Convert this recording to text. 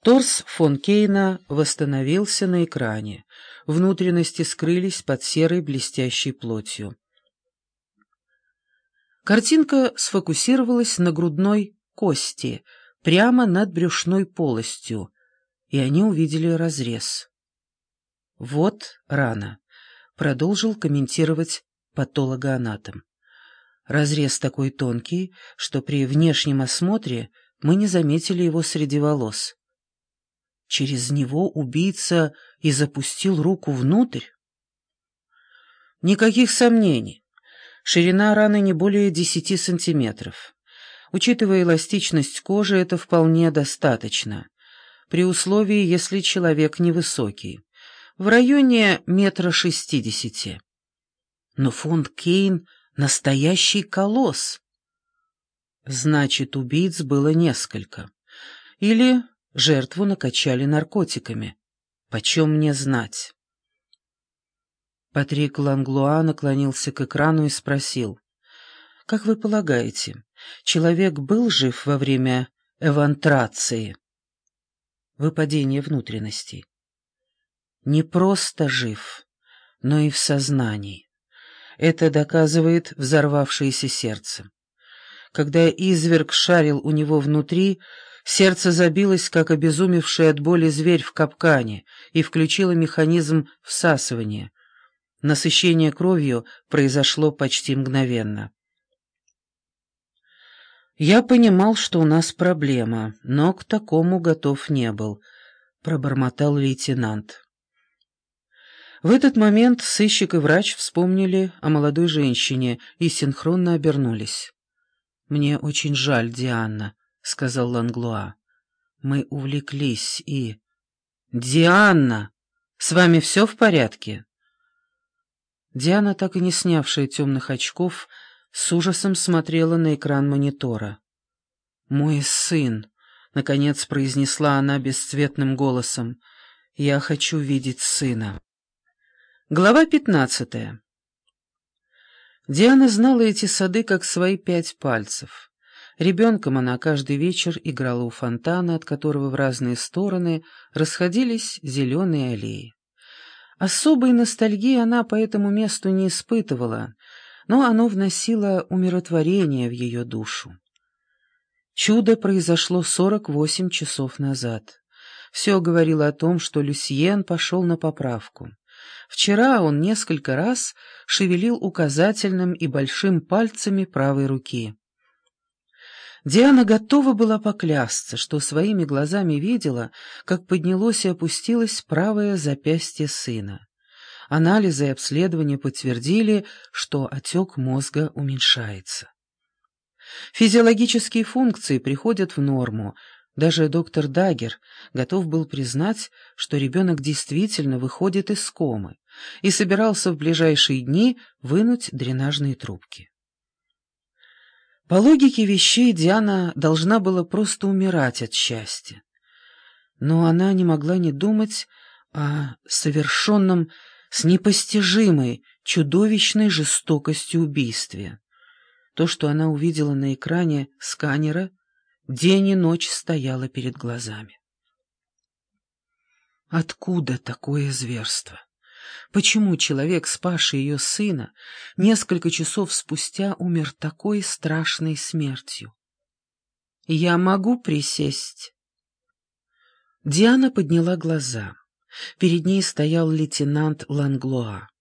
Торс фон Кейна восстановился на экране. Внутренности скрылись под серой блестящей плотью. Картинка сфокусировалась на грудной кости, прямо над брюшной полостью, и они увидели разрез. «Вот рана», — продолжил комментировать патологоанатом. «Разрез такой тонкий, что при внешнем осмотре мы не заметили его среди волос. Через него убийца и запустил руку внутрь?» «Никаких сомнений. Ширина раны не более 10 сантиметров. Учитывая эластичность кожи, это вполне достаточно, при условии, если человек невысокий, в районе 1,60 м. Но фон Кейн — настоящий колосс. Значит, убийц было несколько. Или жертву накачали наркотиками. Почем мне знать?» Патрик Ланглуа наклонился к экрану и спросил: «Как вы полагаете, человек был жив во время эвантрации, выпадения внутренностей?» «Не просто жив, но и в сознании. Это доказывает взорвавшееся сердце. Когда изверг шарил у него внутри, сердце забилось, как обезумевший от боли зверь в капкане, и включило механизм всасывания. Насыщение кровью произошло почти мгновенно. «Я понимал, что у нас проблема, но к такому готов не был», — пробормотал лейтенант. В этот момент сыщик и врач вспомнили о молодой женщине и синхронно обернулись. «Мне очень жаль, Диана», — сказал Ланглуа. «Мы увлеклись и...» «Диана! С вами все в порядке?» Диана, так и не снявшая темных очков, с ужасом смотрела на экран монитора. «Мой сын», — наконец произнесла она бесцветным голосом, — «я хочу видеть сына». Глава 15. Диана знала эти сады как свои 5 пальцев. Ребенком она каждый вечер играла у фонтана, от которого в разные стороны расходились зеленые аллеи. Особой ностальгии она по этому месту не испытывала, но оно вносило умиротворение в ее душу. Чудо произошло 48 часов назад. Все говорило о том, что Люсьен пошел на поправку. Вчера он несколько раз шевелил указательным и большим пальцами правой руки. Диана готова была поклясться, что своими глазами видела, как поднялось и опустилось правое запястье сына. Анализы и обследования подтвердили, что отек мозга уменьшается. Физиологические функции приходят в норму. Даже доктор Дагер готов был признать, что ребенок действительно выходит из комы и собирался в ближайшие дни вынуть дренажные трубки. По логике вещей Диана должна была просто умирать от счастья. Но она не могла не думать о совершенном с непостижимой, чудовищной жестокостью убийстве. То, что она увидела на экране сканера, день и ночь стояло перед глазами. Откуда такое зверство? Почему человек, спасший ее сына, несколько часов спустя умер такой страшной смертью? «Я могу присесть?» Диана подняла глаза. Перед ней стоял лейтенант Ланглуа.